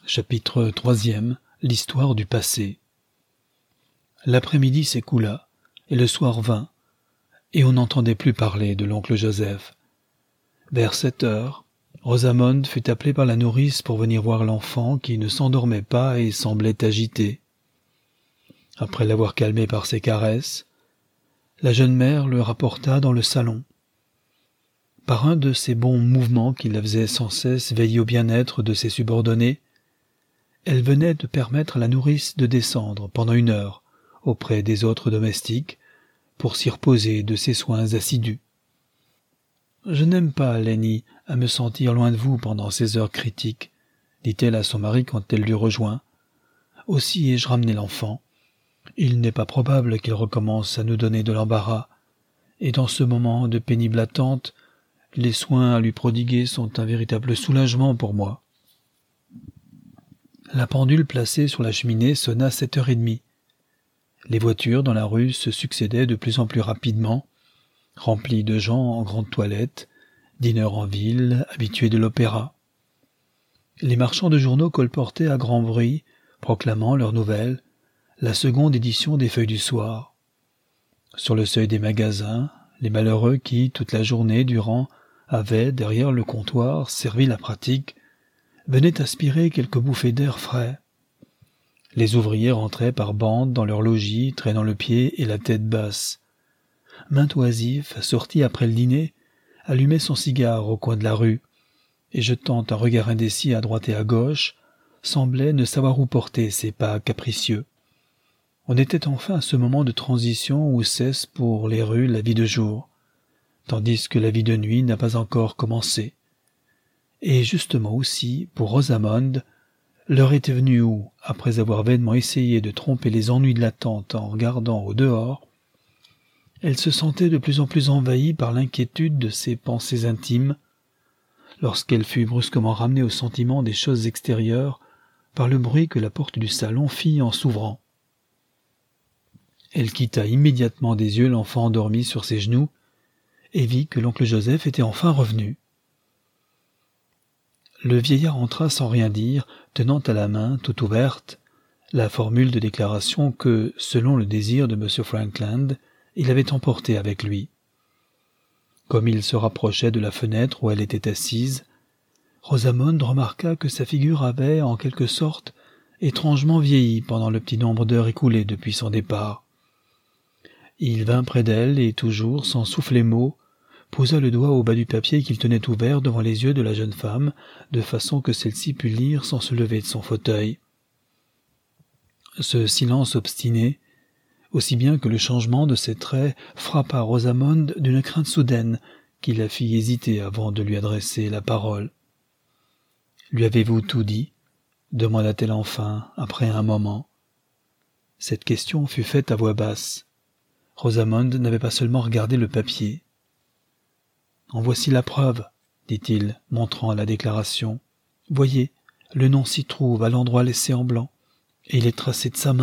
Chapitre 3e. L'histoire du passé. L'après-midi s'écoula, et le soir vint, et on n'entendait plus parler de l'oncle Joseph. Vers 7 heures, Rosamond fut appelée par la nourrice pour venir voir l'enfant qui ne s'endormait pas et semblait agité. Après l'avoir calmé par ses caresses, la jeune mère le rapporta dans le salon. Par un de ces bons mouvements qui la faisaient sans cesse veiller au bien-être de ses subordonnés, elle venait de permettre à la nourrice de descendre pendant 1 heure auprès des autres domestiques pour s'y reposer de ses soins assidus. « Je n'aime pas, Lenny, à me sentir loin de vous pendant ces heures critiques, » dit-elle à son mari quand elle l'eut rejoint. « Aussi ai-je ramené l'enfant. Il n'est pas probable qu'il recommence à nous donner de l'embarras, et dans ce moment de pénible attente, les soins à lui prodiguer sont un véritable soulagement pour moi. » La pendule placée sur la cheminée sonna 7h30. Les voitures dans la rue se succédaient de plus en plus rapidement, remplies de gens en grande toilette, dîneurs en ville, habitués de l'opéra. Les marchands de journaux colportaient à grand bruit, proclamant leurs nouvelles, la seconde édition des feuilles du soir. Sur le seuil des magasins, les malheureux qui, toute la journée durant, avaient, derrière le comptoir, servi la pratique, venaient aspirer quelques bouffées d'air frais. Les ouvriers rentraient par bandes dans leur logis, traînant le pied et la tête basse. Maint oisif, sorti après le dîner, allumait son cigare au coin de la rue, et jetant un regard indécis à droite et à gauche, semblait ne savoir où porter ses pas capricieux. On était enfin à ce moment de transition où cesse pour les rues la vie de jour, tandis que la vie de nuit n'a pas encore commencé. Et justement aussi, pour Rosamond, l'heure était venue où, après avoir vainement essayé de tromper les ennuis de l'attente en regardant au dehors, elle se sentait de plus en plus envahie par l'inquiétude de ses pensées intimes, lorsqu'elle fut brusquement ramenée au sentiment des choses extérieures par le bruit que la porte du salon fit en s'ouvrant. Elle quitta immédiatement des yeux l'enfant endormi sur ses genoux et vit que l'oncle Joseph était enfin revenu. Le vieillard entra sans rien dire, tenant à la main, toute ouverte, la formule de déclaration que, selon le désir de M. Frankland, il avait emportée avec lui. Comme il se rapprochait de la fenêtre où elle était assise, Rosamond remarqua que sa figure avait, en quelque sorte, étrangement vieilli pendant le petit nombre d'heures écoulées depuis son départ. Il vint près d'elle et, toujours sans souffler mot, posa le doigt au bas du papier qu'il tenait ouvert devant les yeux de la jeune femme, de façon que celle-ci pût lire sans se lever de son fauteuil. Ce silence obstiné, aussi bien que le changement de ses traits, frappa Rosamond d'une crainte soudaine qui la fit hésiter avant de lui adresser la parole. « Lui avez-vous tout dit ?» demanda-t-elle enfin, après un moment. Cette question fut faite à voix basse. Rosamond n'avait pas seulement regardé le papier. « En voici la preuve, » dit-il, montrant la déclaration. « Voyez, le nom s'y trouve à l'endroit laissé en blanc, et il est tracé de sa main. »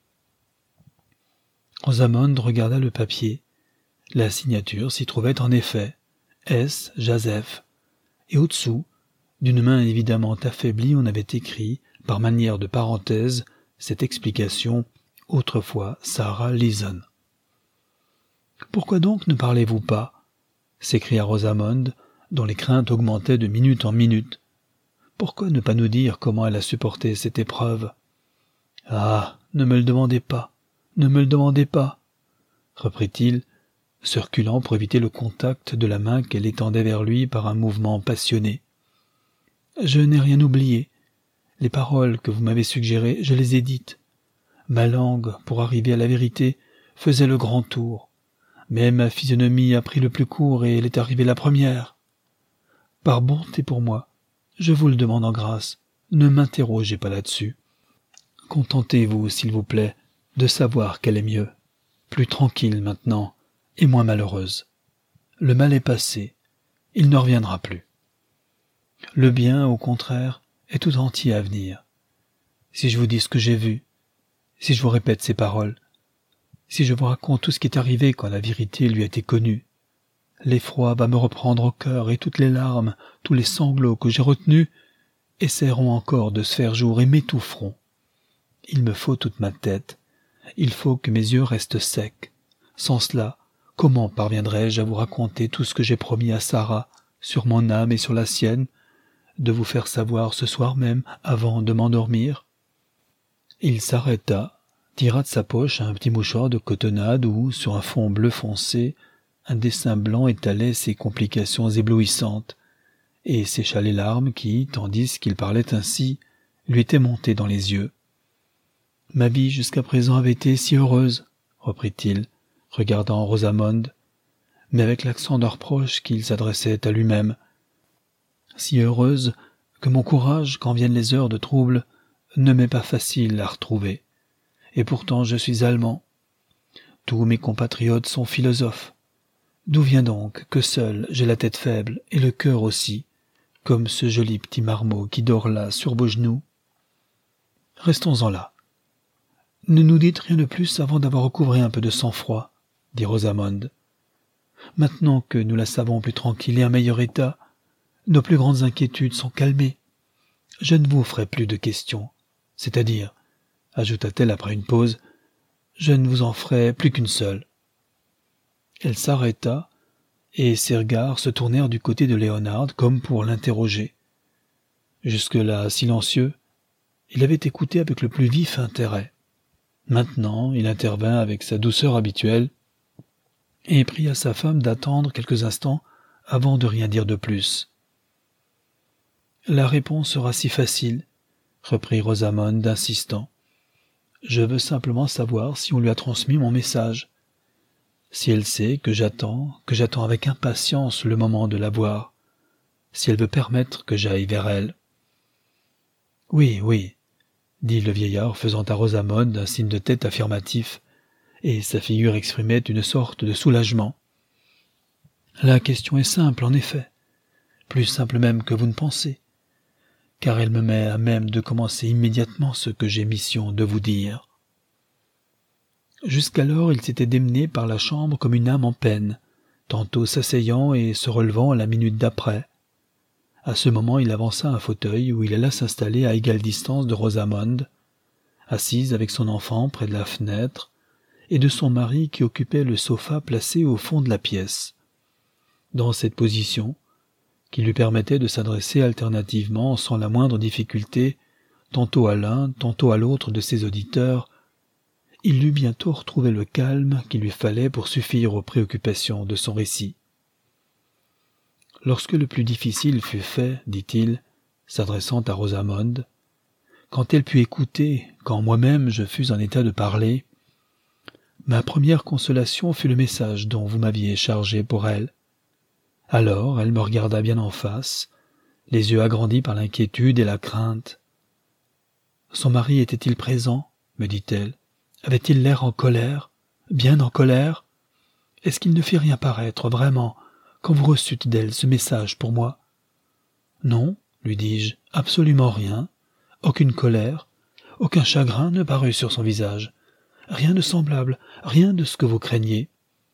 Rosamond regarda le papier. La signature s'y trouvait en effet, S. Joseph, et au-dessous, d'une main évidemment affaiblie, on avait écrit, par manière de parenthèse, cette explication, autrefois Sarah Leeson. « Pourquoi donc ne parlez-vous pas ?» s'écria Rosamond, dont les craintes augmentaient de minute en minute. « Pourquoi ne pas nous dire comment elle a supporté cette épreuve ?»« Ah, ne me le demandez pas, ne me le demandez pas !» reprit-il, se reculant pour éviter le contact de la main qu'elle étendait vers lui par un mouvement passionné. « Je n'ai rien oublié. Les paroles que vous m'avez suggérées, je les ai dites. Ma langue, pour arriver à la vérité, faisait le grand tour. Mais ma physionomie a pris le plus court et elle est arrivée la première. Par bonté pour moi, je vous le demande en grâce, ne m'interrogez pas là-dessus. Contentez-vous, s'il vous plaît, de savoir qu'elle est mieux, plus tranquille maintenant et moins malheureuse. Le mal est passé, il ne reviendra plus. Le bien, au contraire, est tout entier à venir. Si je vous dis ce que j'ai vu, si je vous répète ces paroles, si je vous raconte tout ce qui est arrivé quand la vérité lui a été connue, l'effroi va me reprendre au cœur et toutes les larmes, tous les sanglots que j'ai retenus, essaieront encore de se faire jour et m'étoufferont. Il me faut toute ma tête. Il faut que mes yeux restent secs. Sans cela, comment parviendrai-je à vous raconter tout ce que j'ai promis à Sarah, sur mon âme et sur la sienne, de vous faire savoir ce soir même, avant de m'endormir? Il s'arrêta, tira de sa poche un petit mouchoir de cotonnade où, sur un fond bleu foncé, un dessin blanc étalait ses complications éblouissantes, et sécha les larmes qui, tandis qu'il parlait ainsi, lui étaient montées dans les yeux. « Ma vie jusqu'à présent avait été si heureuse, reprit-il, regardant Rosamond, mais avec l'accent de reproche qu'il s'adressait à lui-même. Si heureuse que mon courage, quand viennent les heures de trouble, ne m'est pas facile à retrouver. Et pourtant je suis allemand. Tous mes compatriotes sont philosophes. D'où vient donc que seul j'ai la tête faible et le cœur aussi, comme ce joli petit marmot qui dort là sur vos genoux? Restons-en là. Ne nous dites rien de plus avant d'avoir recouvré un peu de sang-froid, dit Rosamond. Maintenant que nous la savons plus tranquille et en meilleur état, nos plus grandes inquiétudes sont calmées. Je ne vous ferai plus de questions, c'est-à-dire, ajouta-t-elle après une pause, je ne vous en ferai plus qu'une seule. Elle s'arrêta, et ses regards se tournèrent du côté de Léonard comme pour l'interroger. Jusque-là silencieux, il avait écouté avec le plus vif intérêt. Maintenant, il intervint avec sa douceur habituelle et pria sa femme d'attendre quelques instants avant de rien dire de plus. « La réponse sera si facile, » reprit Rosamond insistant. « Je veux simplement savoir si on lui a transmis mon message. Si elle sait que j'attends avec impatience le moment de la voir, si elle veut permettre que j'aille vers elle. »« Oui, oui, » dit le vieillard faisant à Rosamond un signe de tête affirmatif, et sa figure exprimait une sorte de soulagement. « La question est simple, en effet, plus simple même que vous ne pensez, car elle me met à même de commencer immédiatement ce que j'ai mission de vous dire. » Jusqu'alors il s'était démené par la chambre comme une âme en peine, tantôt s'asseyant et se relevant à la minute d'après. À ce moment il avança un fauteuil où il alla s'installer à égale distance de Rosamond, assise avec son enfant près de la fenêtre, et de son mari qui occupait le sofa placé au fond de la pièce. Dans cette position, qui lui permettait de s'adresser alternativement sans la moindre difficulté, tantôt à l'un, tantôt à l'autre de ses auditeurs, il eut bientôt retrouvé le calme qu'il lui fallait pour suffire aux préoccupations de son récit. Lorsque le plus difficile fut fait, dit-il, s'adressant à Rosamond, quand elle put écouter, quand moi-même je fus en état de parler, ma première consolation fut le message dont vous m'aviez chargé pour elle. Alors elle me regarda bien en face, les yeux agrandis par l'inquiétude et la crainte. « Son mari était-il présent ?» me dit-elle. « Avait-il l'air en colère, bien en colère? Est-ce qu'il ne fit rien paraître, vraiment, quand vous reçûtes d'elle ce message pour moi? »« Non, lui dis-je, absolument rien, aucune colère, aucun chagrin ne parut sur son visage, rien de semblable, rien de ce que vous craignez. »«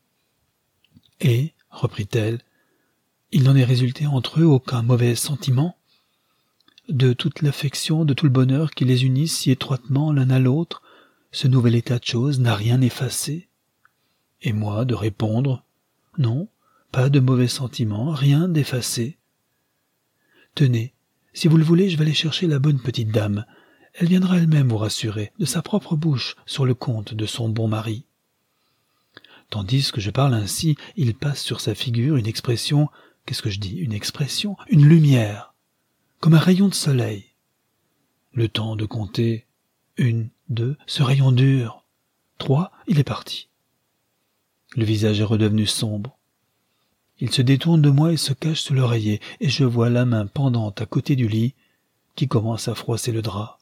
Et, reprit-elle, il n'en est résulté entre eux aucun mauvais sentiment? De toute l'affection, de tout le bonheur qui les unit si étroitement l'un à l'autre, ce nouvel état de choses n'a rien effacé? » Et moi de répondre « Non, pas de mauvais sentiment, rien d'effacé. »« Tenez, si vous le voulez, je vais aller chercher la bonne petite dame. Elle viendra elle-même vous rassurer, de sa propre bouche, sur le compte de son bon mari. » Tandis que je parle ainsi, il passe sur sa figure une expression, qu'est-ce que je dis, une expression, une lumière, comme un rayon de soleil. Le temps de compter, 1, 2, ce rayon dure, 3, il est parti. Le visage est redevenu sombre. Il se détourne de moi et se cache sous l'oreiller, et je vois la main pendante à côté du lit, qui commence à froisser le drap.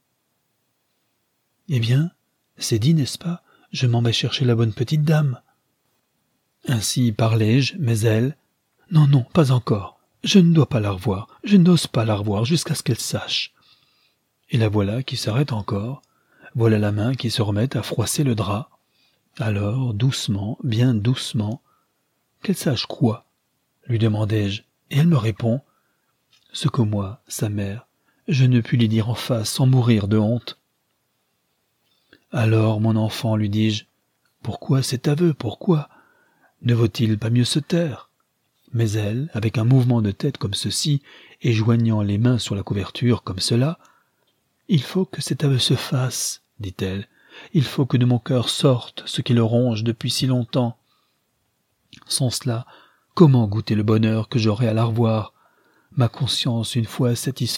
Eh bien, c'est dit, n'est-ce pas? Je m'en vais chercher la bonne petite dame. Ainsi parlais-je, mais elle... Non, non, pas encore. Je ne dois pas la revoir. Je n'ose pas la revoir jusqu'à ce qu'elle sache. Et la voilà qui s'arrête encore. Voilà la main qui se remet à froisser le drap. Alors, doucement, bien doucement... Qu'elle sache quoi? Lui demandai-je, et elle me répond... Ce que moi, sa mère, Je ne pus lui dire en face sans mourir de honte. « Alors, mon enfant, lui dis-je, pourquoi cet aveu, pourquoi? Ne vaut-il pas mieux se taire ?» Mais elle, avec un mouvement de tête comme ceci, et joignant les mains sur la couverture comme cela, « Il faut que cet aveu se fasse, dit-elle. Il faut que de mon cœur sorte ce qui le ronge depuis si longtemps. Sans cela, comment goûter le bonheur que j'aurai à la revoir, ma conscience une fois satisfaite? »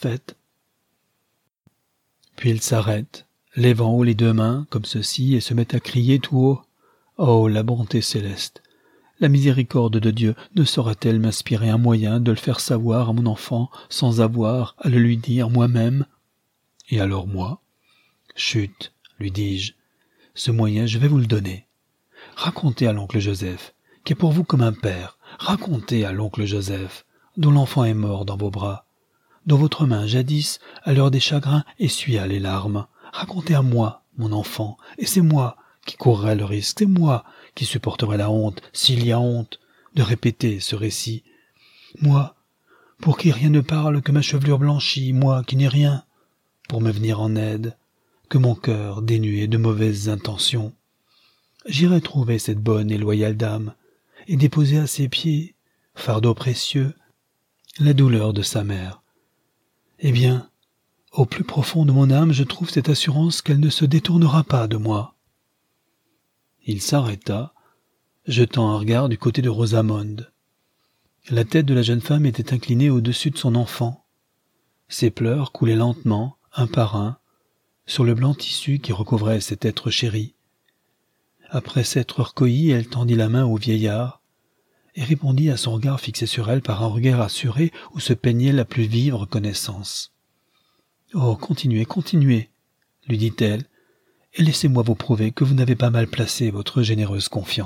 Puis il s'arrête, lève en haut les deux mains, comme ceci, et se met à crier tout haut. Oh, la bonté céleste! La miséricorde de Dieu ne saurait-elle m'inspirer un moyen de le faire savoir à mon enfant sans avoir à le lui dire moi-même? Et alors moi? Chut, lui dis-je, ce moyen je vais vous le donner. Racontez à l'oncle Joseph, qui est pour vous comme un père, racontez à l'oncle Joseph, dont l'enfant est mort dans vos bras, dont votre main jadis, à l'heure des chagrins, essuya les larmes. Racontez à moi, mon enfant, et c'est moi qui courrai le risque, c'est moi qui supporterai la honte, s'il y a honte, de répéter ce récit. Moi, pour qui rien ne parle que ma chevelure blanchie, moi qui n'ai rien, pour me venir en aide, que mon cœur dénué de mauvaises intentions. J'irai trouver cette bonne et loyale dame, et déposer à ses pieds, fardeau précieux, la douleur de sa mère. Eh bien, au plus profond de mon âme, je trouve cette assurance qu'elle ne se détournera pas de moi. Il s'arrêta, jetant un regard du côté de Rosamonde. La tête de la jeune femme était inclinée au-dessus de son enfant. Ses pleurs coulaient lentement, un par un, sur le blanc tissu qui recouvrait cet être chéri. Après s'être recueillie, elle tendit la main au vieillard et répondit à son regard fixé sur elle par un regard assuré où se peignait la plus vive reconnaissance. « Oh, continuez, continuez, lui dit-elle, et laissez-moi vous prouver que vous n'avez pas mal placé votre généreuse confiance. »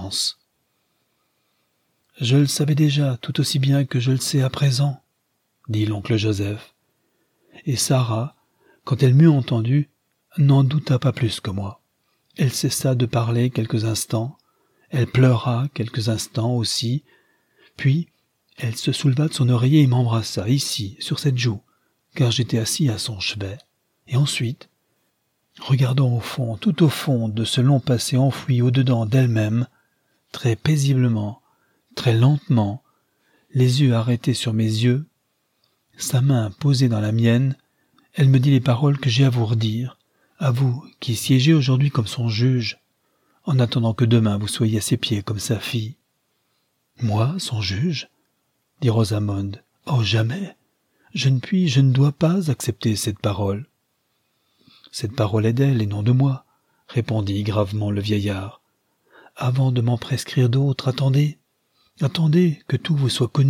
Je le savais déjà tout aussi bien que je le sais à présent, dit l'oncle Joseph. Et Sarah, quand elle m'eut entendu, n'en douta pas plus que moi. Elle cessa de parler quelques instants, elle pleura quelques instants aussi, puis elle se souleva de son oreiller et m'embrassa ici, sur cette joue, car j'étais assis à son chevet. Et ensuite, regardant au fond, tout au fond de ce long passé enfoui au-dedans d'elle-même, très paisiblement, très lentement, les yeux arrêtés sur mes yeux, sa main posée dans la mienne, elle me dit les paroles que j'ai à vous redire, à vous qui siégez aujourd'hui comme son juge, en attendant que demain vous soyez à ses pieds comme sa fille. « Moi, son juge ?» dit Rosamonde. « Oh, jamais! Je ne dois pas accepter cette parole. »« Cette parole est d'elle et non de moi, » répondit gravement le vieillard. « Avant de m'en prescrire d'autres, attendez que tout vous soit connu. »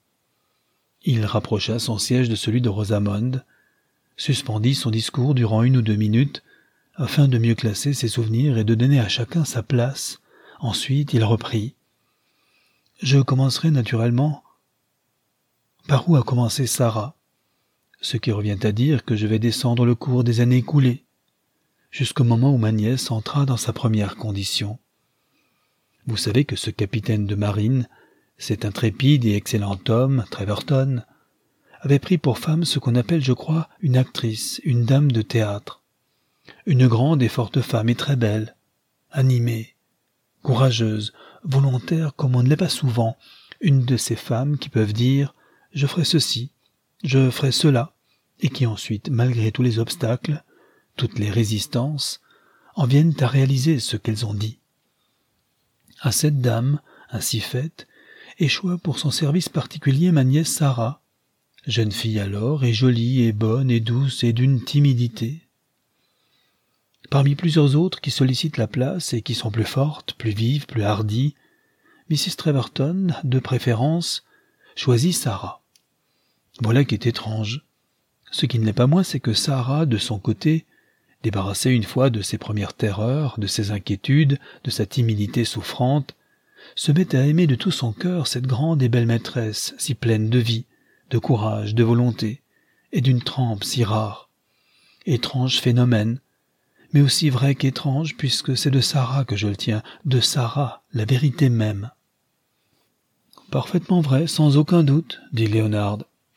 Il rapprocha son siège de celui de Rosamonde, suspendit son discours durant 1 ou 2 minutes, afin de mieux classer ses souvenirs et de donner à chacun sa place. Ensuite, il reprit. « Je commencerai naturellement par où a commencé Sarah, ce qui revient à dire que je vais descendre le cours des années écoulées, jusqu'au moment où ma nièce entra dans sa première condition. Vous savez que ce capitaine de marine, cet intrépide et excellent homme, Treverton, avait pris pour femme ce qu'on appelle, je crois, une actrice, une dame de théâtre. Une grande et forte femme et très belle, animée, courageuse, volontaire comme on ne l'est pas souvent, une de ces femmes qui peuvent dire « je ferai ceci, je ferai cela », et qui ensuite, malgré tous les obstacles, toutes les résistances, en viennent à réaliser ce qu'elles ont dit. À cette dame, ainsi faite, échoua pour son service particulier ma nièce Sarah, jeune fille alors, et jolie, et bonne, et douce, et d'une timidité. Parmi plusieurs autres qui sollicitent la place et qui sont plus fortes, plus vives, plus hardies, Mrs. Treverton, de préférence, choisit Sarah. Voilà qui est étrange. Ce qui ne l'est pas moins, c'est que Sarah, de son côté, débarrassée une fois de ses premières terreurs, de ses inquiétudes, de sa timidité souffrante, se met à aimer de tout son cœur cette grande et belle maîtresse, si pleine de vie, de courage, de volonté, et d'une trempe si rare. Étrange phénomène, mais aussi vrai qu'étrange, puisque c'est de Sarah que je le tiens, de Sarah, la vérité même. « Parfaitement vrai, sans aucun doute, » dit Léonard. «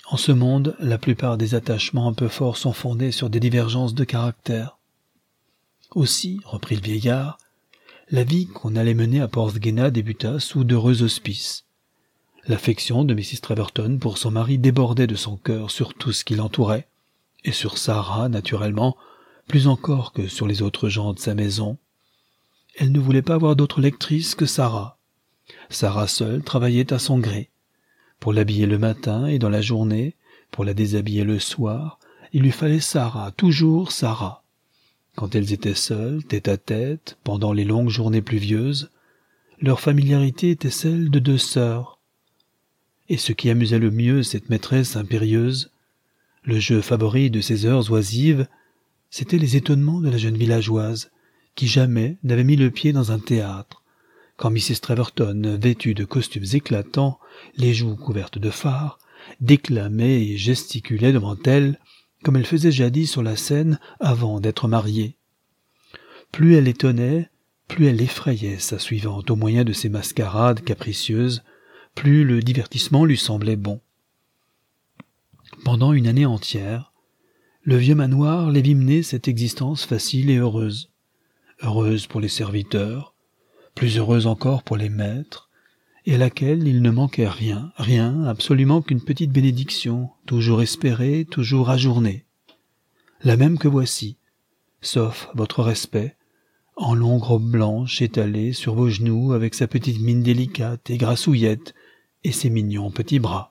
En ce monde, la plupart des attachements un peu forts sont fondés sur des divergences de caractère. Aussi, reprit le vieillard, la vie qu'on allait mener à Porthgenna débuta sous d'heureux auspices. L'affection de Mrs. Treverton pour son mari débordait de son cœur sur tout ce qui l'entourait, et sur Sarah, naturellement, plus encore que sur les autres gens de sa maison. Elle ne voulait pas avoir d'autre lectrice que Sarah. Sarah seule travaillait à son gré. Pour l'habiller le matin et dans la journée, pour la déshabiller le soir, il lui fallait Sarah, toujours Sarah. Quand elles étaient seules, tête à tête, pendant les longues journées pluvieuses, leur familiarité était celle de deux sœurs. Et ce qui amusait le mieux cette maîtresse impérieuse, le jeu favori de ces heures oisives, c'étaient les étonnements de la jeune villageoise, qui jamais n'avait mis le pied dans un théâtre, quand Mrs. Treverton, vêtue de costumes éclatants, les joues couvertes de fard, déclamait et gesticulait devant elle, comme elle faisait jadis sur la scène avant d'être mariée. Plus elle étonnait, plus elle effrayait sa suivante au moyen de ses mascarades capricieuses, plus le divertissement lui semblait bon. Pendant une année entière, le vieux manoir les vit mener cette existence facile et heureuse. Heureuse pour les serviteurs, plus heureuse encore pour les maîtres, et à laquelle il ne manquait rien, rien, absolument qu'une petite bénédiction, toujours espérée, toujours ajournée. La même que voici, sauf votre respect, en longue robe blanche étalée sur vos genoux avec sa petite mine délicate et grassouillette et ses mignons petits bras.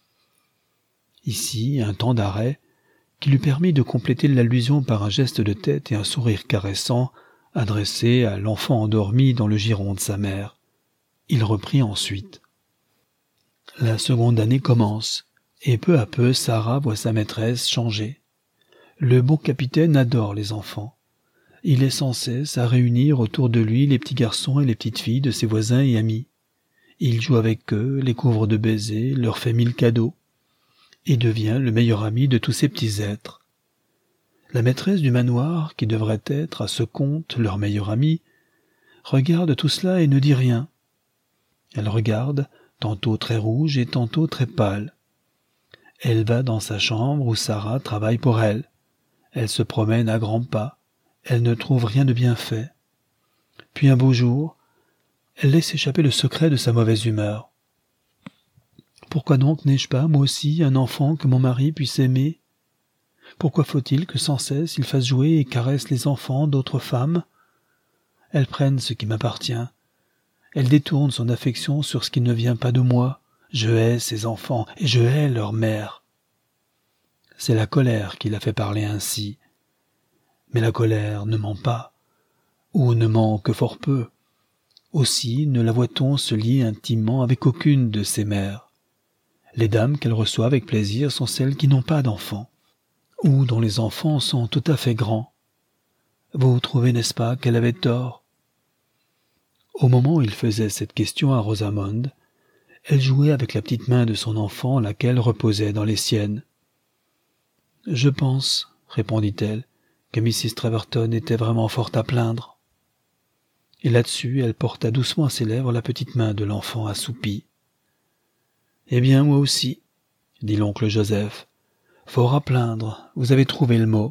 Ici, un temps d'arrêt, qui lui permit de compléter l'allusion par un geste de tête et un sourire caressant, adressé à l'enfant endormi dans le giron de sa mère. Il reprit ensuite. La seconde année commence, et peu à peu Sarah voit sa maîtresse changer. Le bon capitaine adore les enfants. Il est sans cesse à réunir autour de lui les petits garçons et les petites filles de ses voisins et amis. Il joue avec eux, les couvre de baisers, leur fait 1000 cadeaux, et devient le meilleur ami de tous ces petits êtres. La maîtresse du manoir, qui devrait être, à ce compte, leur meilleure amie, regarde tout cela et ne dit rien. Elle regarde, tantôt très rouge et tantôt très pâle. Elle va dans sa chambre où Sarah travaille pour elle. Elle se promène à grands pas. Elle ne trouve rien de bien fait. Puis un beau jour, elle laisse échapper le secret de sa mauvaise humeur. Pourquoi donc n'ai-je pas, moi aussi, un enfant que mon mari puisse aimer ? Pourquoi faut-il que sans cesse il fasse jouer et caresse les enfants d'autres femmes ? Elles prennent ce qui m'appartient. Elles détournent son affection sur ce qui ne vient pas de moi. Je hais ces enfants et je hais leur mère. C'est la colère qui l'a fait parler ainsi. Mais la colère ne ment pas, ou ne ment que fort peu. Aussi ne la voit-on se lier intimement avec aucune de ses mères. Les dames qu'elle reçoit avec plaisir sont celles qui n'ont pas d'enfants, ou dont les enfants sont tout à fait grands. Vous trouvez, n'est-ce pas, qu'elle avait tort ? Au moment où il faisait cette question à Rosamond, elle jouait avec la petite main de son enfant, laquelle reposait dans les siennes. « Je pense, répondit-elle, que Mrs. Treverton était vraiment fort à plaindre. » Et là-dessus, elle porta doucement à ses lèvres la petite main de l'enfant assoupi. « Eh bien, moi aussi, dit l'oncle Joseph. Fort à plaindre, vous avez trouvé le mot.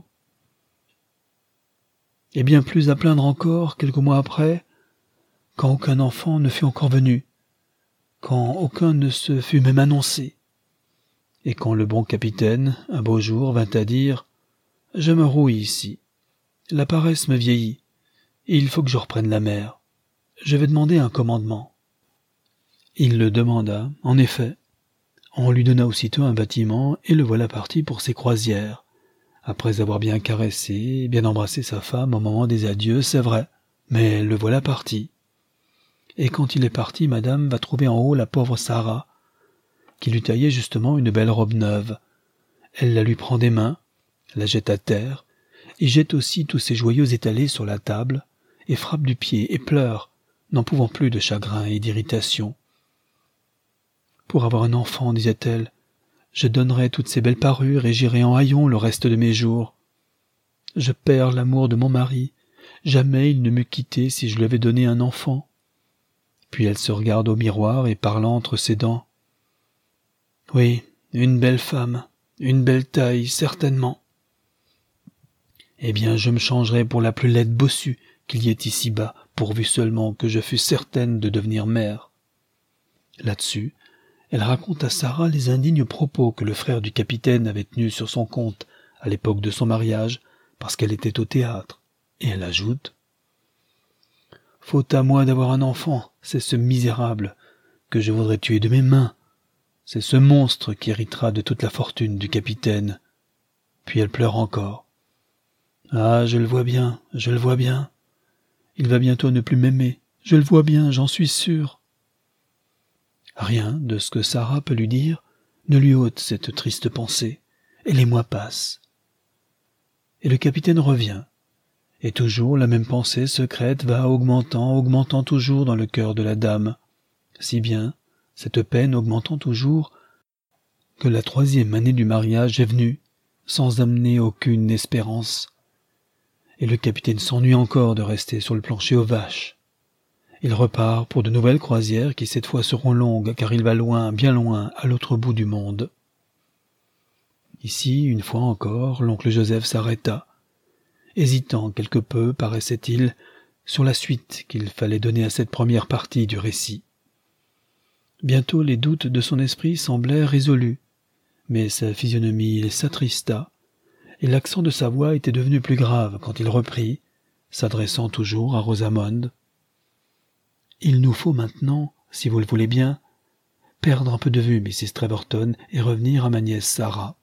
Et bien plus à plaindre encore, quelques mois après, quand aucun enfant ne fut encore venu, quand aucun ne se fut même annoncé, et quand le bon capitaine, un beau jour, vint à dire « Je me rouille ici, la paresse me vieillit, et il faut que je reprenne la mer. Je vais demander un commandement. » Il le demanda, en effet. On lui donna aussitôt un bâtiment, et le voilà parti pour ses croisières. Après avoir bien caressé, bien embrassé sa femme au moment des adieux, c'est vrai, mais le voilà parti. Et quand il est parti, madame va trouver en haut la pauvre Sarah, qui lui taillait justement une belle robe neuve. Elle la lui prend des mains, la jette à terre, et jette aussi tous ses joyaux étalés sur la table, et frappe du pied et pleure, n'en pouvant plus de chagrin et d'irritation. Pour avoir un enfant, disait-elle, je donnerais toutes ces belles parures et j'irais en haillons le reste de mes jours. Je perds l'amour de mon mari. Jamais il ne m'eût quitté si je lui avais donné un enfant. Puis elle se regarde au miroir et parlant entre ses dents. Oui, une belle femme, une belle taille, certainement. Eh bien, je me changerais pour la plus laide bossue qu'il y ait ici-bas, pourvu seulement que je fusse certaine de devenir mère. » Là-dessus, elle raconte à Sarah les indignes propos que le frère du capitaine avait tenus sur son compte à l'époque de son mariage, parce qu'elle était au théâtre, et elle ajoute « Faute à moi d'avoir un enfant, c'est ce misérable que je voudrais tuer de mes mains. C'est ce monstre qui héritera de toute la fortune du capitaine. » Puis elle pleure encore. « Ah, je le vois bien, je le vois bien. Il va bientôt ne plus m'aimer. Je le vois bien, j'en suis sûre. » Rien de ce que Sarah peut lui dire ne lui ôte cette triste pensée, et les mois passent. Et le capitaine revient, et toujours la même pensée secrète va augmentant toujours dans le cœur de la dame, si bien, cette peine augmentant toujours, que la 3e année du mariage est venue, sans amener aucune espérance. Et le capitaine s'ennuie encore de rester sur le plancher aux vaches. Il repart pour de nouvelles croisières qui cette fois seront longues, car il va loin, bien loin, à l'autre bout du monde. Ici, une fois encore, l'oncle Joseph s'arrêta, hésitant quelque peu, paraissait-il, sur la suite qu'il fallait donner à cette première partie du récit. Bientôt les doutes de son esprit semblèrent résolus, mais sa physionomie s'attrista, et l'accent de sa voix était devenu plus grave quand il reprit, s'adressant toujours à Rosamond. « Il nous faut maintenant, si vous le voulez bien, perdre un peu de vue Mrs. Treverton et revenir à ma nièce Sarah.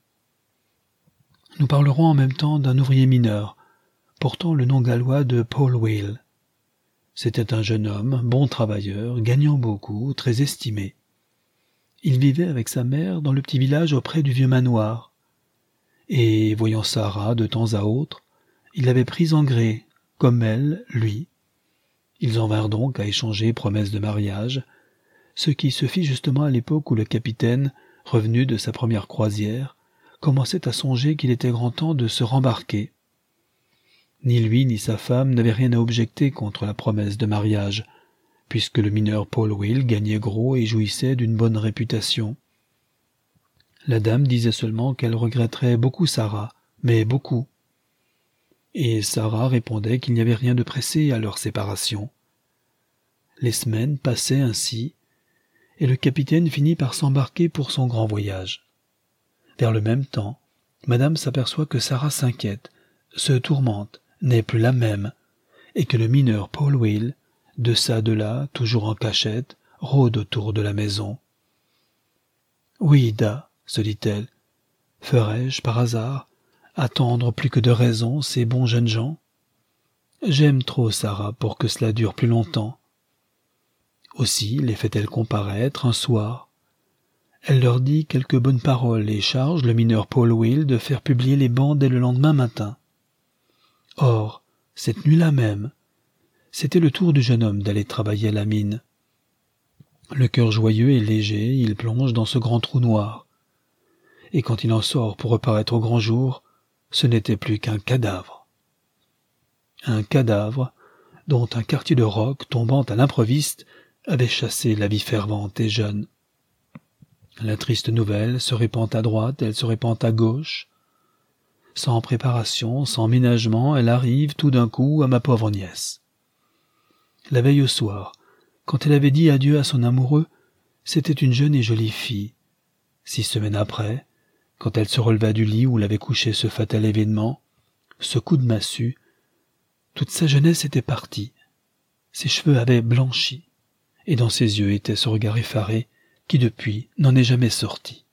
Nous parlerons en même temps d'un ouvrier mineur, portant le nom gallois de Polwhele. C'était un jeune homme, bon travailleur, gagnant beaucoup, très estimé. Il vivait avec sa mère dans le petit village auprès du vieux manoir. Et, voyant Sarah de temps à autre, il l'avait prise en gré, comme elle, lui. Ils en vinrent donc à échanger promesses de mariage, ce qui se fit justement à l'époque où le capitaine, revenu de sa première croisière, commençait à songer qu'il était grand temps de se rembarquer. Ni lui ni sa femme n'avaient rien à objecter contre la promesse de mariage, puisque le mineur Polwhele gagnait gros et jouissait d'une bonne réputation. La dame disait seulement qu'elle regretterait beaucoup Sarah, mais beaucoup. Et Sarah répondait qu'il n'y avait rien de pressé à leur séparation. Les semaines passaient ainsi, et le capitaine finit par s'embarquer pour son grand voyage. Vers le même temps, madame s'aperçoit que Sarah s'inquiète, se tourmente, n'est plus la même, et que le mineur Polwhele, de ça de là, toujours en cachette, rôde autour de la maison. « Oui, Da, se dit-elle, ferais-je, par hasard, attendre plus que de raison ces bons jeunes gens? J'aime trop Sarah pour que cela dure plus longtemps. » Aussi les fait-elle comparaître un soir. Elle leur dit quelques bonnes paroles et charge le mineur Polwhele de faire publier les bancs dès le lendemain matin. Or, cette nuit-là même, c'était le tour du jeune homme d'aller travailler à la mine. Le cœur joyeux et léger, il plonge dans ce grand trou noir. Et quand il en sort pour reparaître au grand jour, ce n'était plus qu'un cadavre. Un cadavre dont un quartier de roc, tombant à l'improviste, avait chassé la vie fervente et jeune. La triste nouvelle se répand à droite, elle se répand à gauche. Sans préparation, sans ménagement, elle arrive tout d'un coup à ma pauvre nièce. La veille au soir, quand elle avait dit adieu à son amoureux, c'était une jeune et jolie fille. 6 semaines après, quand elle se releva du lit où l'avait couché ce fatal événement, ce coup de massue, toute sa jeunesse était partie. Ses cheveux avaient blanchi, et dans ses yeux était ce regard effaré qui depuis n'en est jamais sorti.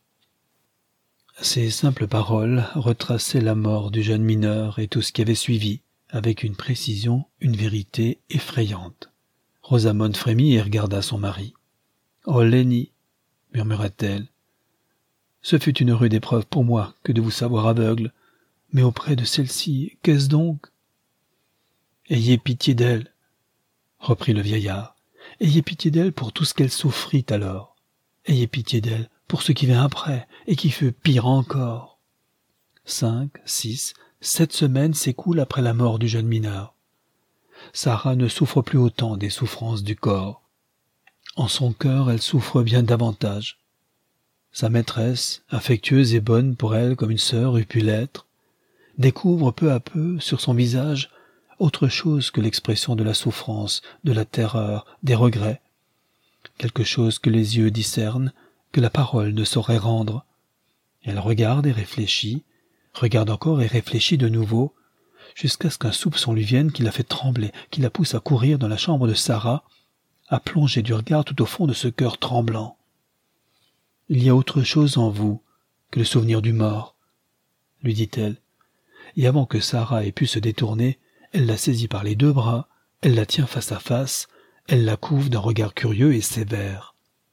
Ces simples paroles retraçaient la mort du jeune mineur et tout ce qui avait suivi, avec une précision, une vérité effrayante. Rosamond frémit et regarda son mari. « Oh, Lenny !» murmura-t-elle. « Ce fut une rude épreuve pour moi que de vous savoir aveugle, mais auprès de celle-ci, qu'est-ce donc ?»« Ayez pitié d'elle, » reprit le vieillard. « Ayez pitié d'elle pour tout ce qu'elle souffrit alors. Ayez pitié d'elle pour ce qui vint après, et qui fut pire encore. » 5, 6, 7 semaines s'écoulent après la mort du jeune mineur. Sarah ne souffre plus autant des souffrances du corps. En son cœur, elle souffre bien davantage. sa maîtresse, affectueuse et bonne pour elle comme une sœur eût pu l'être, découvre peu à peu sur son visage autre chose que l'expression de la souffrance, de la terreur, des regrets, quelque chose que les yeux discernent, que la parole ne saurait rendre. Elle regarde et réfléchit, regarde encore et réfléchit de nouveau, jusqu'à ce qu'un soupçon lui vienne qui la fait trembler, qui la pousse à courir dans la chambre de Sarah, à plonger du regard tout au fond de ce cœur tremblant. « Il y a autre chose en vous que le souvenir du mort, » lui dit-elle, et avant que Sarah ait pu se détourner, elle la saisit par les 2 bras, elle la tient face à face, elle la couvre d'un regard curieux et sévère.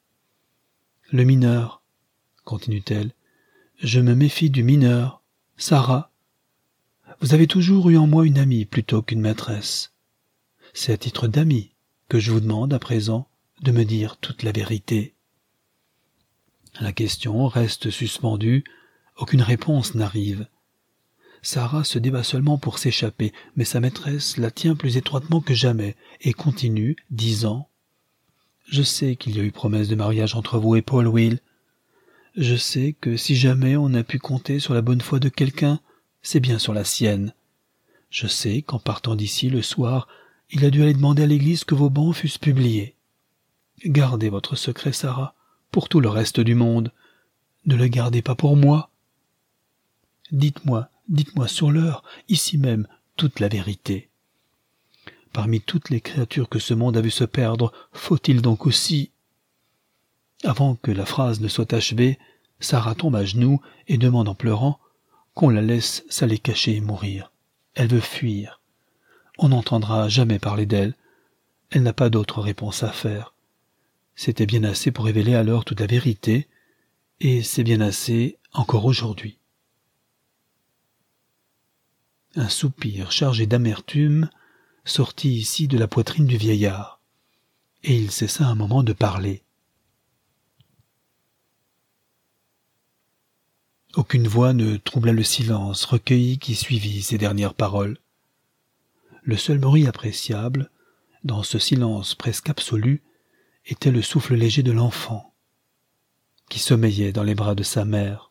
« Le mineur, » continue-t-elle, « je me méfie du mineur, Sarah. Vous avez toujours eu en moi une amie plutôt qu'une maîtresse. C'est à titre d'amie que je vous demande à présent de me dire toute la vérité. » La question reste suspendue, aucune réponse n'arrive. Sarah se débat seulement pour s'échapper, mais sa maîtresse la tient plus étroitement que jamais et continue, disant « Je sais qu'il y a eu promesse de mariage entre vous et Paul Will. Je sais que si jamais on a pu compter sur la bonne foi de quelqu'un, c'est bien sur la sienne. Je sais qu'en partant d'ici le soir, il a dû aller demander à l'église que vos bans fussent publiés. Gardez votre secret, Sarah, pour tout le reste du monde. Ne le gardez pas pour moi. Dites-moi sur l'heure, ici même, toute la vérité. Parmi toutes les créatures que ce monde a vu se perdre, faut-il donc aussi... » Avant que la phrase ne soit achevée, Sarah tombe à genoux et demande en pleurant qu'on la laisse s'aller cacher et mourir. Elle veut fuir. On n'entendra jamais parler d'elle. Elle n'a pas d'autre réponse à faire. C'était bien assez pour révéler alors toute la vérité, et c'est bien assez encore aujourd'hui. Un soupir chargé d'amertume sortit ici de la poitrine du vieillard, et il cessa un moment de parler. Aucune voix ne troubla le silence recueilli qui suivit ces dernières paroles. Le seul bruit appréciable, dans ce silence presque absolu, était le souffle léger de l'enfant, qui sommeillait dans les bras de sa mère.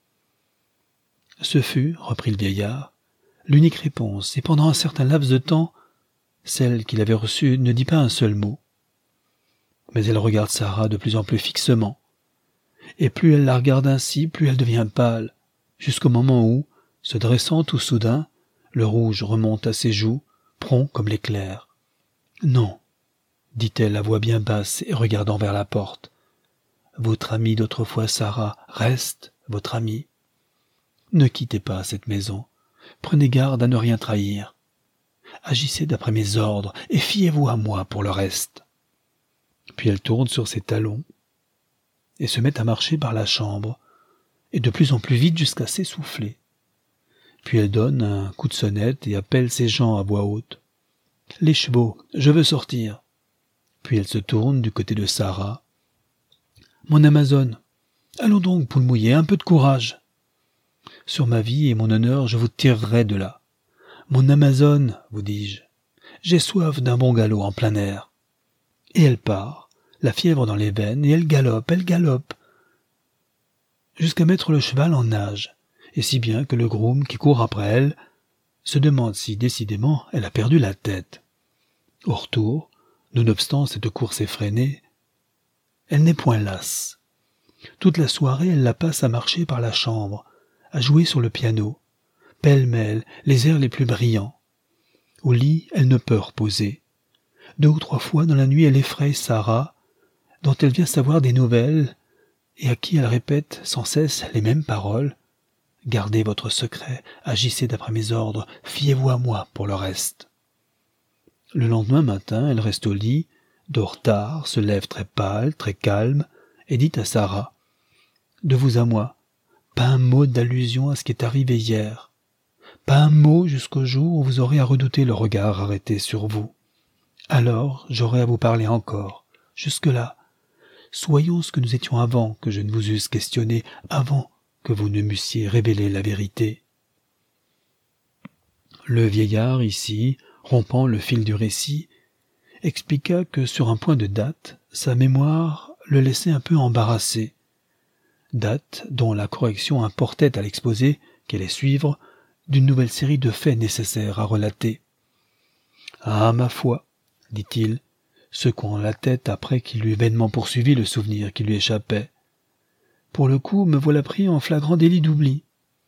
Ce fut, reprit le vieillard, l'unique réponse, et pendant un certain laps de temps, celle qu'il avait reçue ne dit pas un seul mot. Mais elle regarde Sarah de plus en plus fixement, et plus elle la regarde ainsi, plus elle devient pâle, jusqu'au moment où, se dressant tout soudain, le rouge remonte à ses joues, prompt comme l'éclair. « Non, » dit-elle à voix bien basse et regardant vers la porte. « Votre amie d'autrefois, Sarah, reste votre amie. Ne quittez pas cette maison. Prenez garde à ne rien trahir. Agissez d'après mes ordres et fiez-vous à moi pour le reste. » Puis elle tourne sur ses talons et se met à marcher par la chambre, et de plus en plus vite jusqu'à s'essouffler. Puis elle donne un coup de sonnette et appelle ses gens à voix haute. « Les chevaux, je veux sortir. » Puis elle se tourne du côté de Sarah. « Mon Amazone, allons donc, poule mouillée, un peu de courage. Sur ma vie et mon honneur, je vous tirerai de là. Mon Amazone, vous dis-je, j'ai soif d'un bon galop en plein air. » Et elle part, la fièvre dans les veines, et elle galope, jusqu'à mettre le cheval en nage, et si bien que le groom qui court après elle se demande si, décidément, elle a perdu la tête. Au retour, nonobstant cette course effrénée, elle n'est point lasse. Toute la soirée, elle la passe à marcher par la chambre, à jouer sur le piano, pêle-mêle les airs les plus brillants. Au lit, elle ne peut reposer. 2 ou 3 fois dans la nuit, elle effraie Sarah, dont elle vient savoir des nouvelles, et à qui elle répète sans cesse les mêmes paroles. « Gardez votre secret, agissez d'après mes ordres, fiez-vous à moi pour le reste. » Le lendemain matin, elle reste au lit, dort tard, se lève très pâle, très calme, et dit à Sarah « De vous à moi, pas un mot d'allusion à ce qui est arrivé hier, pas un mot jusqu'au jour où vous aurez à redouter le regard arrêté sur vous. Alors j'aurai à vous parler encore. Jusque-là, soyons ce que nous étions avant que je ne vous eusse questionné, avant que vous ne m'eussiez révélé la vérité. » Le vieillard, ici, rompant le fil du récit, expliqua que sur un point de date, sa mémoire le laissait un peu embarrassé. date dont la correction importait à l'exposé qui allait suivre d'une nouvelle série de faits nécessaires à relater. « Ah, ma foi !» dit-il, secouant la tête après qu'il eut vainement poursuivi le souvenir qui lui échappait. « Pour le coup, me voilà pris en flagrant délit d'oubli.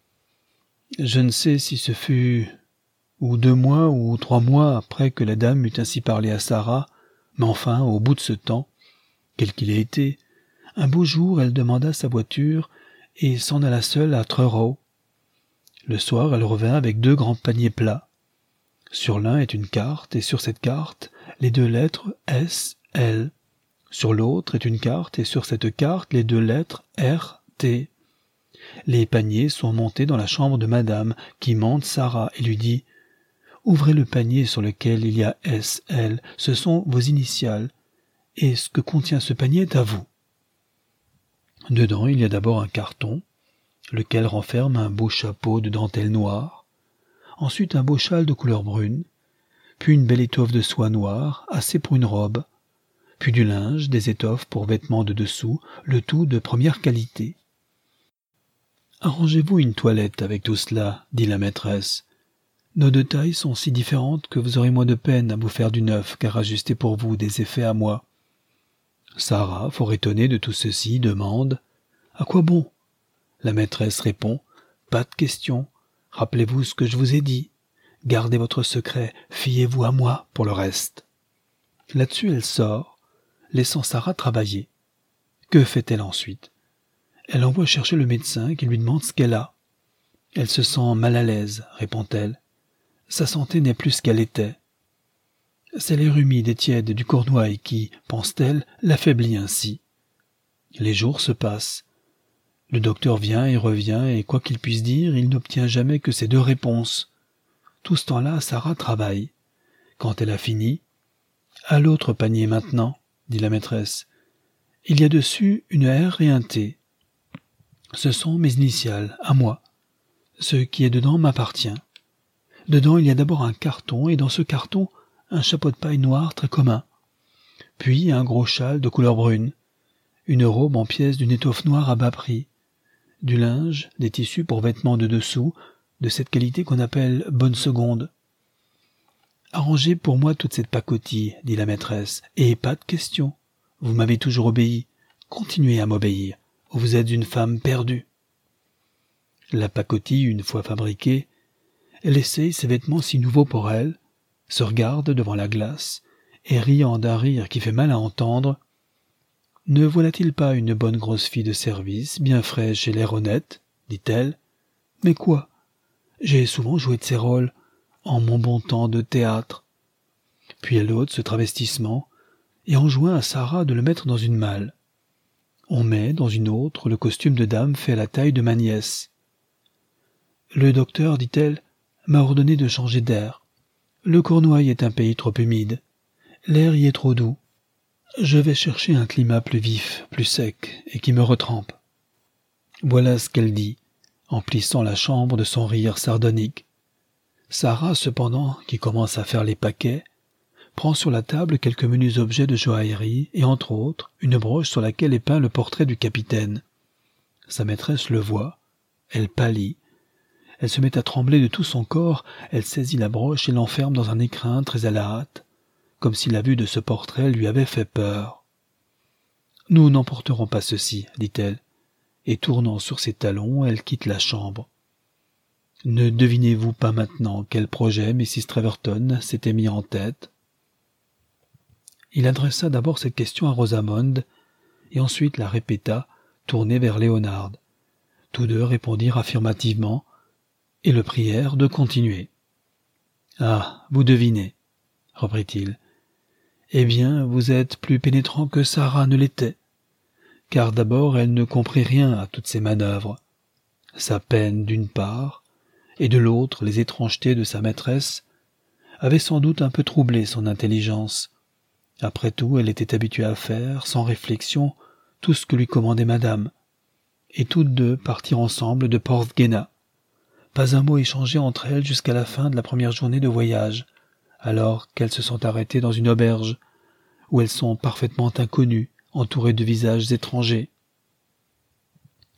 Je ne sais si ce fut 2 mois ou 3 mois après que la dame eut ainsi parlé à Sarah, mais enfin, au bout de ce temps, quel qu'il ait été, un beau jour, elle demanda sa voiture et s'en alla seule à Truro. Le soir, elle revint avec 2 grands paniers plats. Sur l'un est une carte, et sur cette carte, les 2 lettres S, L. Sur l'autre est une carte, et sur cette carte, les 2 lettres R, T. Les paniers sont montés dans la chambre de madame, qui mande Sarah et lui dit « Ouvrez le panier sur lequel il y a S, L, ce sont vos initiales, et ce que contient ce panier est à vous. » Dedans, il y a d'abord un carton, lequel renferme un beau chapeau de dentelle noire, ensuite un beau châle de couleur brune, puis une belle étoffe de soie noire, assez pour une robe, puis du linge, des étoffes pour vêtements de dessous, le tout de première qualité. « Arrangez-vous une toilette avec tout cela, dit la maîtresse. Nos 2 tailles sont si différentes que vous aurez moins de peine à vous faire du neuf qu'à rajuster pour vous des effets à moi. » Sarah, fort étonnée de tout ceci, demande « À quoi bon ?» La maîtresse répond « Pas de question. Rappelez-vous ce que je vous ai dit. Gardez votre secret, fiez-vous à moi pour le reste. » Là-dessus, elle sort, laissant Sarah travailler. Que fait-elle ensuite? Elle envoie chercher le médecin qui lui demande ce qu'elle a. Elle se sent mal à l'aise, répond-elle. Sa santé n'est plus ce qu'elle était. C'est l'air humide et tiède du Cornouailles qui, pense-t-elle, l'affaiblit ainsi. Les jours se passent. Le docteur vient et revient, et quoi qu'il puisse dire, il n'obtient jamais que ces 2 réponses. Tout ce temps-là, Sarah travaille. Quand elle a fini, « À l'autre panier maintenant, » dit la maîtresse. « Il y a dessus une R et un T. Ce sont mes initiales, à moi. Ce qui est dedans m'appartient. Dedans, il y a d'abord un carton, et dans ce carton, un chapeau de paille noir très commun. Puis un gros châle de couleur brune. Une robe en pièces d'une étoffe noire à bas prix. Du linge, des tissus pour vêtements de dessous, de cette qualité qu'on appelle bonne seconde. Arrangez pour moi toute cette pacotille, dit la maîtresse, et pas de question. Vous m'avez toujours obéi. Continuez à m'obéir, ou vous êtes une femme perdue. La pacotille, une fois fabriquée, elle essaye ces vêtements si nouveaux pour elle, se regarde devant la glace, et riant d'un rire qui fait mal à entendre, « Ne voilà-t-il pas une bonne grosse fille de service, bien fraîche et l'air honnête ?» dit-elle. « Mais quoi? J'ai souvent joué de ces rôles, en mon bon temps de théâtre. » Puis elle ôte ce travestissement, et enjoint à Sarah de le mettre dans une malle. On met dans une autre le costume de dame fait à la taille de ma nièce. « Le docteur, dit-elle, m'a ordonné de changer d'air. Le Cornouailles est un pays trop humide. L'air y est trop doux. Je vais chercher un climat plus vif, plus sec, et qui me retrempe. » Voilà ce qu'elle dit, en plissant la chambre de son rire sardonique. Sarah, cependant, qui commence à faire les paquets, prend sur la table quelques menus objets de joaillerie et, entre autres, une broche sur laquelle est peint le portrait du capitaine. Sa maîtresse le voit. Elle pâlit. Elle se met à trembler de tout son corps, elle saisit la broche et l'enferme dans un écrin très à la hâte, comme si la vue de ce portrait lui avait fait peur. « Nous n'emporterons pas ceci, dit-elle, et tournant sur ses talons, elle quitte la chambre. Ne devinez-vous pas maintenant quel projet Mrs. Treverton s'était mis en tête? Il adressa d'abord cette question à Rosamond, et ensuite la répéta, tournée vers Léonard. Tous 2 répondirent affirmativement, et le prièrent de continuer. « Ah, vous devinez, reprit-il. Eh bien, vous êtes plus pénétrant que Sarah ne l'était, car d'abord elle ne comprit rien à toutes ces manœuvres. Sa peine d'une part, et de l'autre les étrangetés de sa maîtresse, avaient sans doute un peu troublé son intelligence. Après tout, elle était habituée à faire, sans réflexion, tout ce que lui commandait madame, et toutes 2 partirent ensemble de Porthgenna. Pas un mot échangé entre elles jusqu'à la fin de la première journée de voyage, alors qu'elles se sont arrêtées dans une auberge, où elles sont parfaitement inconnues, entourées de visages étrangers.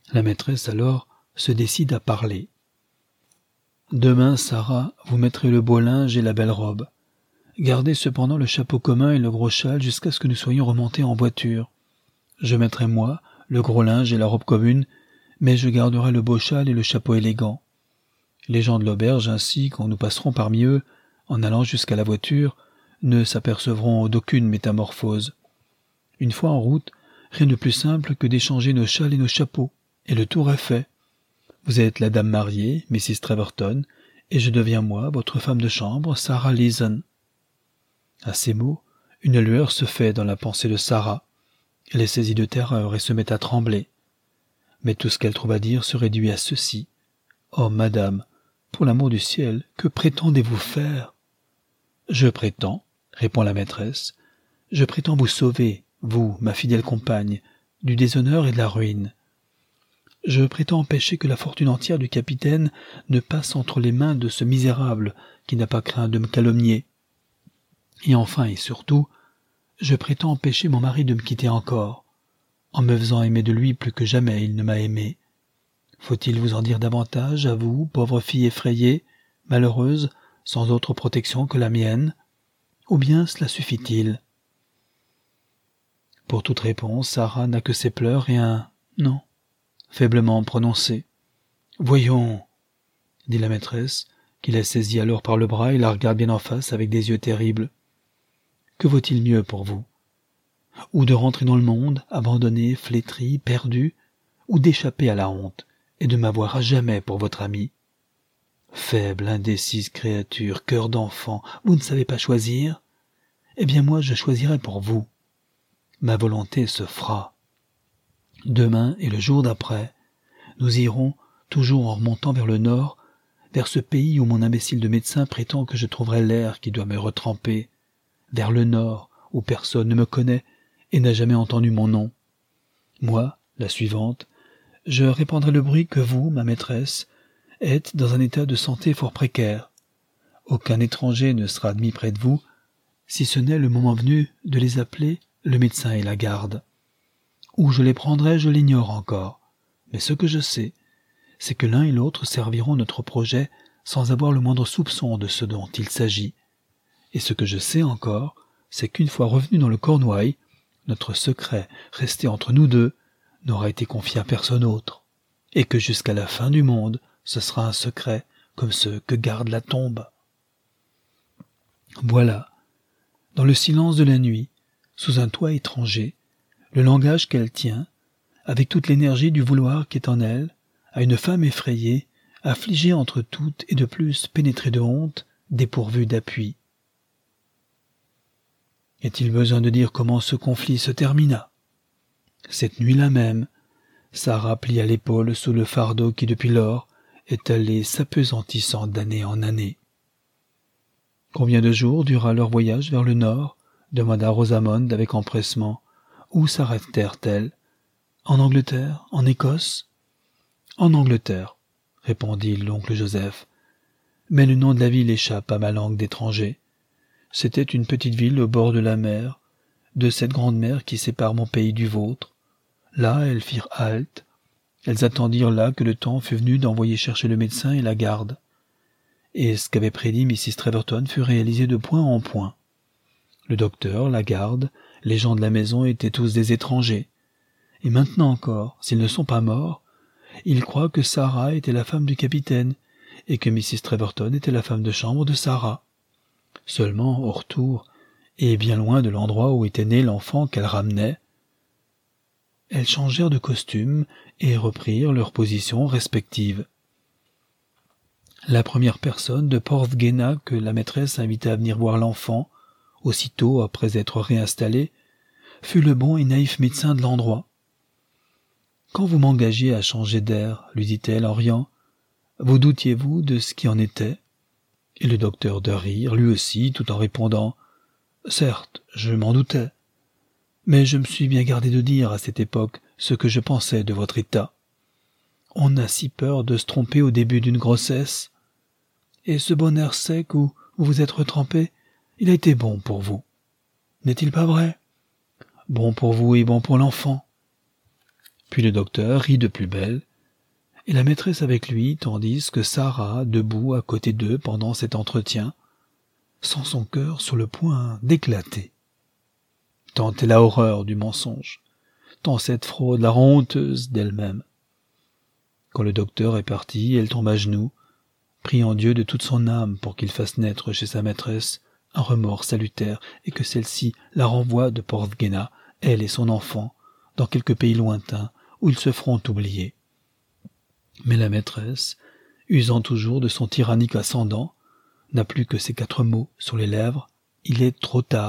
La maîtresse alors se décide à parler. « Demain, Sarah, vous mettrez le beau linge et la belle robe. Gardez cependant le chapeau commun et le gros châle jusqu'à ce que nous soyons remontés en voiture. Je mettrai, moi, le gros linge et la robe commune, mais je garderai le beau châle et le chapeau élégant. Les gens de l'auberge, ainsi, quand nous passerons parmi eux, en allant jusqu'à la voiture, ne s'apercevront d'aucune métamorphose. Une fois en route, rien de plus simple que d'échanger nos châles et nos chapeaux, et le tour est fait. Vous êtes la dame mariée, Mrs. Treverton, et je deviens moi, votre femme de chambre, Sarah Leeson. » À ces mots, une lueur se fait dans la pensée de Sarah. Elle est saisie de terreur et se met à trembler. Mais tout ce qu'elle trouve à dire se réduit à ceci. « Oh, madame, pour l'amour du ciel, que prétendez-vous faire ?»« Je prétends, » répond la maîtresse, « je prétends vous sauver, vous, ma fidèle compagne, du déshonneur et de la ruine. Je prétends empêcher que la fortune entière du capitaine ne passe entre les mains de ce misérable qui n'a pas craint de me calomnier. Et enfin et surtout, je prétends empêcher mon mari de me quitter encore. En me faisant aimer de lui plus que jamais, il ne m'a aimé. Faut-il vous en dire davantage, à vous, pauvre fille effrayée, malheureuse, sans autre protection que la mienne? Ou bien cela suffit-il » Pour toute réponse, Sarah n'a que ses pleurs et un « non » faiblement prononcé. « Voyons » dit la maîtresse, qui la saisit alors par le bras et la regarde bien en face avec des yeux terribles. « Que vaut-il mieux pour vous? Ou de rentrer dans le monde, abandonné, flétri, perdu, ou d'échapper à la honte et de m'avoir à jamais pour votre amie? Faible, indécise créature, cœur d'enfant, vous ne savez pas choisir? Eh bien moi je choisirai pour vous. Ma volonté se fera. Demain et le jour d'après, nous irons, toujours en remontant vers le nord, vers ce pays où mon imbécile de médecin prétend que je trouverai l'air qui doit me retremper, vers le nord, où personne ne me connaît et n'a jamais entendu mon nom. Moi, la suivante, je répandrai le bruit que vous, ma maîtresse, êtes dans un état de santé fort précaire. Aucun étranger ne sera admis près de vous, si ce n'est le moment venu de les appeler le médecin et la garde. Où je les prendrai, je l'ignore encore, mais ce que je sais, c'est que l'un et l'autre serviront notre projet sans avoir le moindre soupçon de ce dont il s'agit. Et ce que je sais encore, c'est qu'une fois revenu dans le Cornouailles, notre secret, resté entre nous deux, n'aura été confié à personne autre, et que jusqu'à la fin du monde, ce sera un secret comme ceux que garde la tombe. Voilà, dans le silence de la nuit, sous un toit étranger, le langage qu'elle tient, avec toute l'énergie du vouloir qui est en elle, à une femme effrayée, affligée entre toutes et de plus pénétrée de honte, dépourvue d'appui. Est-il besoin de dire comment ce conflit se termina? Cette nuit-là même, Sarah plia l'épaule sous le fardeau qui depuis lors est allé s'apesantissant d'année en année. Combien de jours dura leur voyage vers le nord? Demanda Rosamond avec empressement. Où s'arrêtèrent-elles? En Angleterre? En Écosse? En Angleterre, répondit l'oncle Joseph. Mais le nom de la ville échappe à ma langue d'étranger. C'était une petite ville au bord de la mer, de cette grande mer qui sépare mon pays du vôtre. Là, elles firent halte. Elles attendirent là que le temps fût venu d'envoyer chercher le médecin et la garde. Et ce qu'avait prédit Mrs. Treverton fut réalisé de point en point. Le docteur, la garde, les gens de la maison étaient tous des étrangers. Et maintenant encore, s'ils ne sont pas morts, ils croient que Sarah était la femme du capitaine et que Mrs. Treverton était la femme de chambre de Sarah. Seulement, au retour, et bien loin de l'endroit où était né l'enfant qu'elle ramenait, elles changèrent de costume et reprirent leurs positions respectives. La première personne de Porthgenna que la maîtresse invita à venir voir l'enfant, aussitôt après être réinstallé, fut le bon et naïf médecin de l'endroit. « Quand vous m'engagiez à changer d'air, lui dit-elle en riant, vous doutiez-vous de ce qui en était ?» Et le docteur de rire, lui aussi, tout en répondant « Certes, je m'en doutais, mais je me suis bien gardé de dire à cette époque ce que je pensais de votre état. On a si peur de se tromper au début d'une grossesse. Et ce bon air sec où vous vous êtes retrempé, il a été bon pour vous. N'est-il pas vrai? Bon pour vous et bon pour l'enfant. Puis le docteur rit de plus belle, et la maîtresse avec lui, tandis que Sarah, debout à côté d'eux pendant cet entretien, sent son cœur sur le point d'éclater. Tant est la horreur du mensonge, tant cette fraude la rend honteuse d'elle-même. Quand le docteur est parti, elle tombe à genoux, priant Dieu de toute son âme pour qu'il fasse naître chez sa maîtresse un remords salutaire et que celle-ci la renvoie de Porthgenna, elle et son enfant, dans quelque pays lointain où ils se feront oublier. Mais la maîtresse, usant toujours de son tyrannique ascendant, n'a plus que ces 4 mots sur les lèvres: « Il est trop tard ».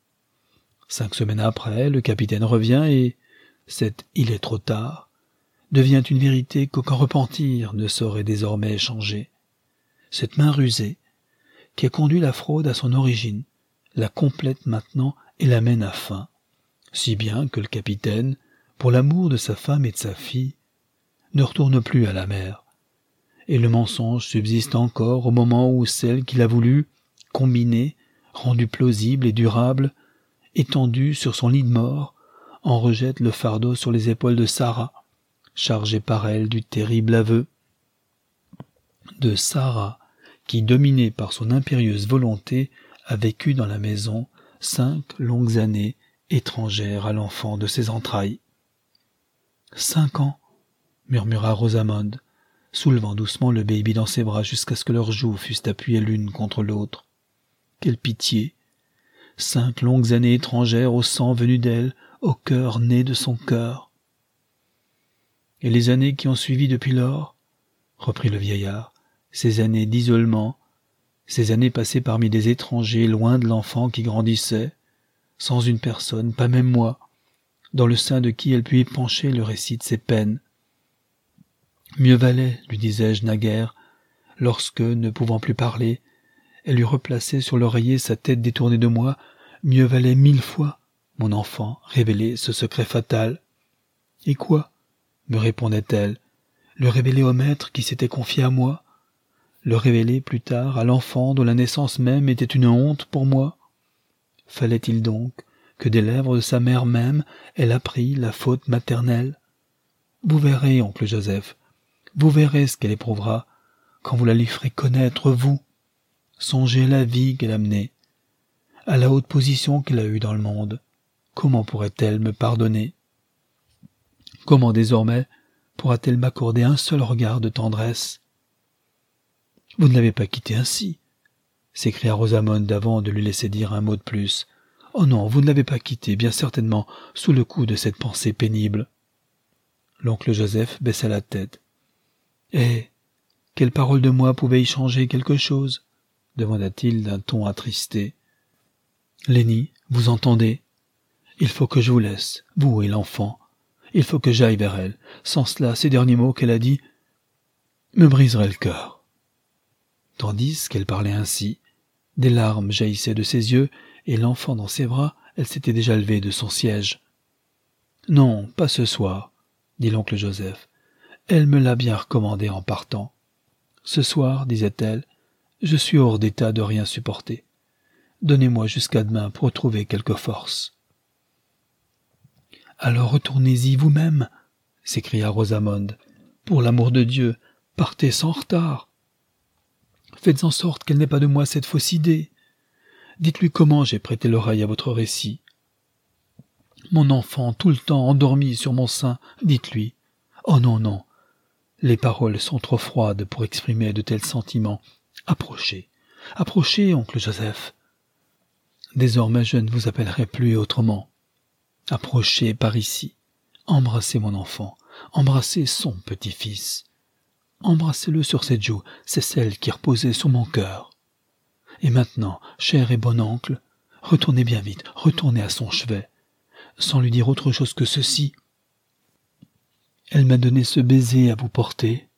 5 semaines après, le capitaine revient et cet « il est trop tard » devient une vérité qu'aucun repentir ne saurait désormais changer. Cette main rusée, qui a conduit la fraude à son origine, la complète maintenant et la mène à fin, si bien que le capitaine, pour l'amour de sa femme et de sa fille, ne retourne plus à la mer, et le mensonge subsiste encore au moment où celle qu'il a voulu, combinée, rendue plausible et durable, étendue sur son lit de mort, en rejette le fardeau sur les épaules de Sarah, chargée par elle du terrible aveu. De Sarah, qui, dominée par son impérieuse volonté, a vécu dans la maison 5 longues années, étrangère à l'enfant de ses entrailles. 5 ans, murmura Rosamond, soulevant doucement le baby dans ses bras jusqu'à ce que leurs joues fussent appuyées l'une contre l'autre. Quelle pitié! 5 longues années étrangères au sang venu d'elle, au cœur né de son cœur. Et les années qui ont suivi depuis lors, reprit le vieillard, ces années d'isolement, ces années passées parmi des étrangers loin de l'enfant qui grandissait, sans une personne, pas même moi, dans le sein de qui elle put épancher le récit de ses peines. Mieux valait, lui disais-je naguère, lorsque, ne pouvant plus parler, elle eut replacé sur l'oreiller sa tête détournée de moi, mieux valait 1000 fois, mon enfant, révéler ce secret fatal. Et quoi? Me répondait-elle, le révéler au maître qui s'était confié à moi, le révéler plus tard à l'enfant dont la naissance même était une honte pour moi. Fallait-il donc que des lèvres de sa mère même elle apprît la faute maternelle? Vous verrez, oncle Joseph, vous verrez ce qu'elle éprouvera quand vous la lui ferez connaître, vous. Songez à la vie qu'elle a menée, à la haute position qu'elle a eue dans le monde. Comment pourrait-elle me pardonner? Comment désormais pourra-t-elle m'accorder un seul regard de tendresse? Vous ne l'avez pas quittée ainsi, s'écria Rosamond avant de lui laisser dire un mot de plus. Oh non, vous ne l'avez pas quittée, bien certainement, sous le coup de cette pensée pénible. L'oncle Joseph baissa la tête. Eh, quelle parole de moi pouvait y changer quelque chose? Demanda-t-il d'un ton attristé. Lenny, vous entendez? Il faut que je vous laisse, vous et l'enfant. Il faut que j'aille vers elle. Sans cela, ces derniers mots qu'elle a dits me briseraient le cœur. Tandis qu'elle parlait ainsi, des larmes jaillissaient de ses yeux, et l'enfant dans ses bras, elle s'était déjà levée de son siège. « Non, pas ce soir, » dit l'oncle Joseph. « Elle me l'a bien recommandé en partant. Ce soir, disait-elle, je suis hors d'état de rien supporter. Donnez-moi jusqu'à demain pour retrouver quelque force. » « Alors retournez-y vous-même, » s'écria Rosamond. « Pour l'amour de Dieu, partez sans retard. Faites en sorte qu'elle n'ait pas de moi cette fausse idée. Dites-lui comment j'ai prêté l'oreille à votre récit. Mon enfant, tout le temps endormi sur mon sein, dites-lui. Oh non, non, les paroles sont trop froides pour exprimer de tels sentiments. Approchez, approchez, oncle Joseph. Désormais je ne vous appellerai plus autrement. Approchez par ici, embrassez mon enfant, embrassez son petit-fils. Embrassez-le sur cette joue, c'est celle qui reposait sur mon cœur. Et maintenant, cher et bon oncle, retournez bien vite, retournez à son chevet, sans lui dire autre chose que ceci. Elle m'a donné ce baiser à vous porter,